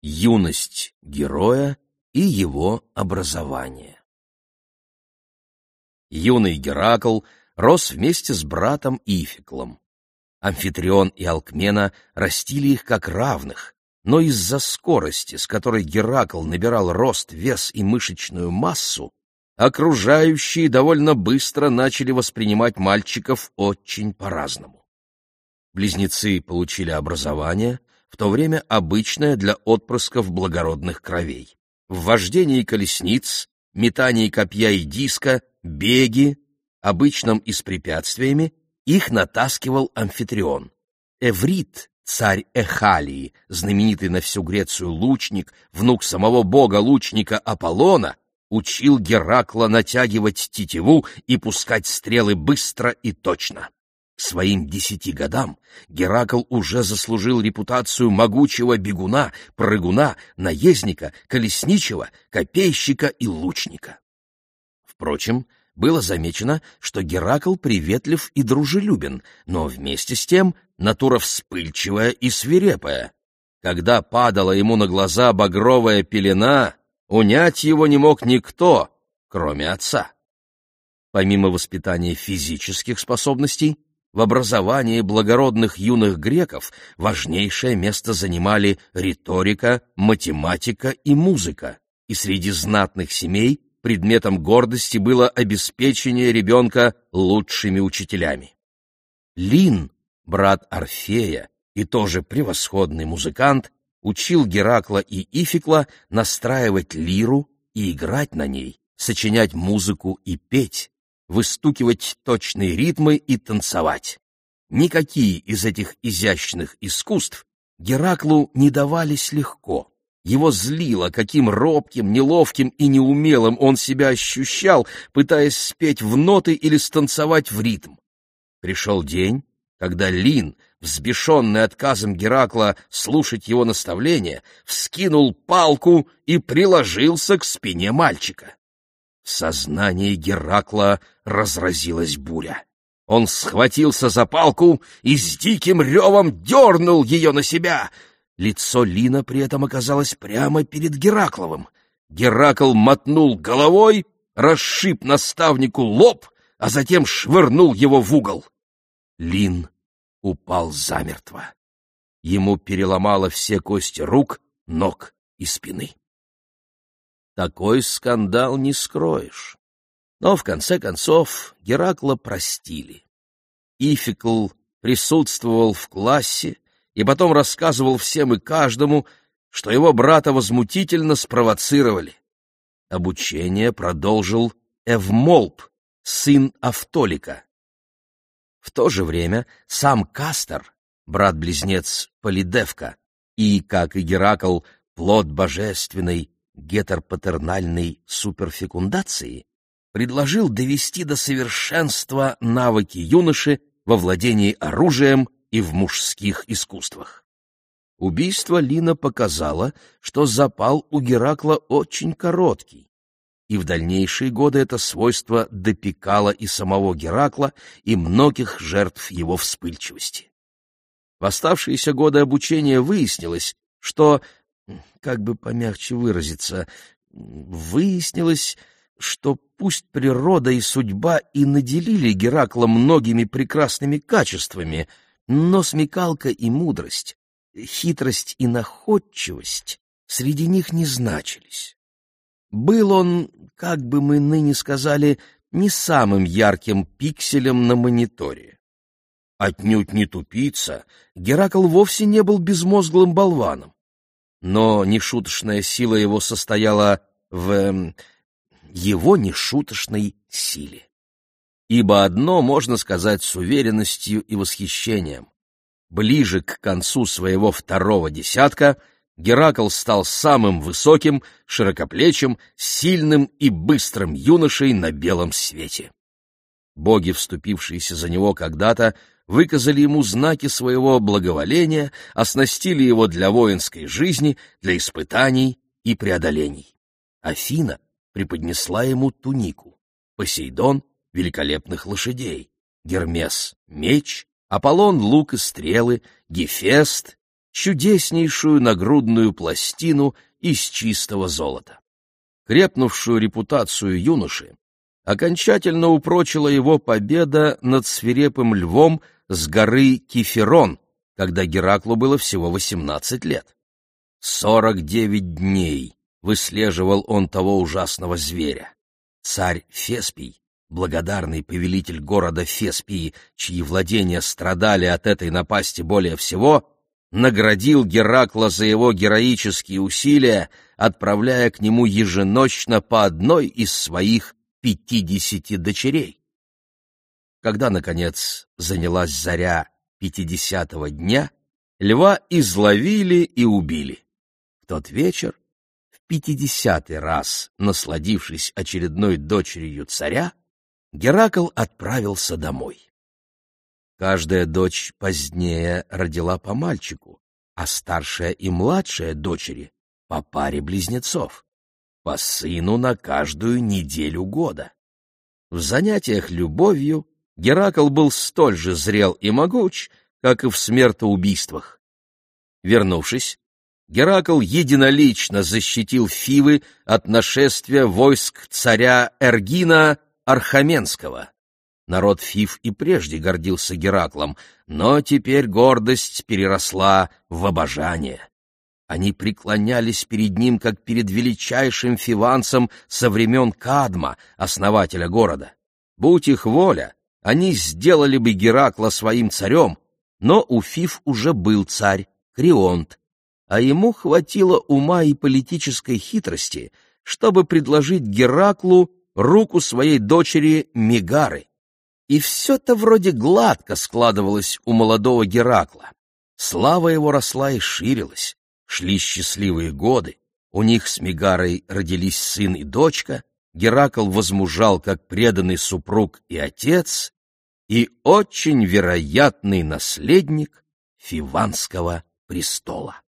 Юность героя и его образование. Юный Геракл рос вместе с братом Ификлом. Амфитрион и Алкмена растили их как равных, но из-за скорости, с которой Геракл набирал рост, вес и мышечную массу, окружающие довольно быстро начали воспринимать мальчиков очень по-разному. Близнецы получили образование, в то время обычное для отпрысков благородных кровей. В вождении колесниц, метании копья и диска, беге, обычном и с препятствиями, их натаскивал Амфитрион. Эврит, царь Эхалии, знаменитый на всю Грецию лучник, внук самого бога-лучника Аполлона, учил Геракла натягивать тетиву и пускать стрелы быстро и точно. К своим 10 годам Геракл уже заслужил репутацию могучего бегуна, прыгуна, наездника, колесничего, копейщика и лучника. Впрочем, было замечено, что Геракл приветлив и дружелюбен, но вместе с тем натура вспыльчивая и свирепая. Когда падала ему на глаза багровая пелена, унять его не мог никто, кроме отца. Помимо воспитания физических способностей, в образовании благородных юных греков важнейшее место занимали риторика, математика и музыка, и среди знатных семей предметом гордости было обеспечение ребенка лучшими учителями. Лин, брат Орфея и тоже превосходный музыкант, учил Геракла и Ификла настраивать лиру и играть на ней, сочинять музыку и петь, выстукивать точные ритмы и танцевать. Никакие из этих изящных искусств Гераклу не давались легко. Его злило, каким робким, неловким и неумелым он себя ощущал, пытаясь спеть в ноты или станцевать в ритм. Пришел день, когда Лин, взбешенный отказом Геракла слушать его наставления, вскинул палку и приложился к спине мальчика. В сознании Геракла разразилась буря. Он схватился за палку и с диким ревом дернул ее на себя. Лицо Лина при этом оказалось прямо перед Геракловым. Геракл мотнул головой, расшиб наставнику лоб, а затем швырнул его в угол. Лин упал замертво. Ему переломало все кости рук, ног и спины. Такой скандал не скроешь. Но, в конце концов, Геракла простили. Ификл присутствовал в классе и потом рассказывал всем и каждому, что его брата возмутительно спровоцировали. Обучение продолжил Эвмолп, сын Автолика. В то же время сам Кастор, брат-близнец Полидевка, и, как и Геракл, плод божественной гетеропатернальной суперфекундации, предложил довести до совершенства навыки юноши во владении оружием и в мужских искусствах. Убийство Лина показало, что запал у Геракла очень короткий, и в дальнейшие годы это свойство допекало и самого Геракла, и многих жертв его вспыльчивости. В оставшиеся годы обучения выяснилось, что, как бы помягче выразиться, что пусть природа и судьба и наделили Геракла многими прекрасными качествами, но смекалка и мудрость, хитрость и находчивость среди них не значились. Был он, как бы мы ныне сказали, не самым ярким пикселем на мониторе. Отнюдь не тупица, Геракл вовсе не был безмозглым болваном. Но нешуточная сила его состояла в его нешуточной силе. Ибо одно можно сказать с уверенностью и восхищением. Ближе к концу своего 2-го десятка Геракл стал самым высоким, широкоплечим, сильным и быстрым юношей на белом свете. Боги, вступившиеся за него когда-то, выказали ему знаки своего благоволения, оснастили его для воинской жизни, для испытаний и преодолений. Афина преподнесла ему тунику, Посейдон — великолепных лошадей, Гермес — меч, Аполлон — лук и стрелы, Гефест чудеснейшую нагрудную пластину из чистого золота. Крепнувшую репутацию юноши окончательно упрочила его победа над свирепым львом с горы Киферон, когда Гераклу было всего 18 лет. 49 дней выслеживал он того ужасного зверя. Царь Феспий, благодарный повелитель города Феспии, чьи владения страдали от этой напасти более всего, наградил Геракла за его героические усилия, отправляя к нему еженочно по одной из своих 50 дочерей. Когда, наконец, занялась заря 50-го дня, льва изловили и убили. В тот вечер, в 50-й раз насладившись очередной дочерью царя, Геракл отправился домой. Каждая дочь позднее родила по мальчику, а старшая и младшая дочери — по паре близнецов, по сыну на каждую неделю года. В занятиях любовью Геракл был столь же зрел и могуч, как и в смертоубийствах. Вернувшись, Геракл единолично защитил Фивы от нашествия войск царя Эргина Архаменского. Народ Фив и прежде гордился Гераклом, но теперь гордость переросла в обожание. Они преклонялись перед ним, как перед величайшим фиванцем со времен Кадма, основателя города. Будь их воля, они сделали бы Геракла своим царем, но у Фив уже был царь, Крионт, а ему хватило ума и политической хитрости, чтобы предложить Гераклу руку своей дочери Мегары. И все-то вроде гладко складывалось у молодого Геракла. Слава его росла и ширилась, шли счастливые годы, у них с Мегарой родились сын и дочка, Геракл возмужал как преданный супруг и отец, и очень вероятный наследник Фиванского престола.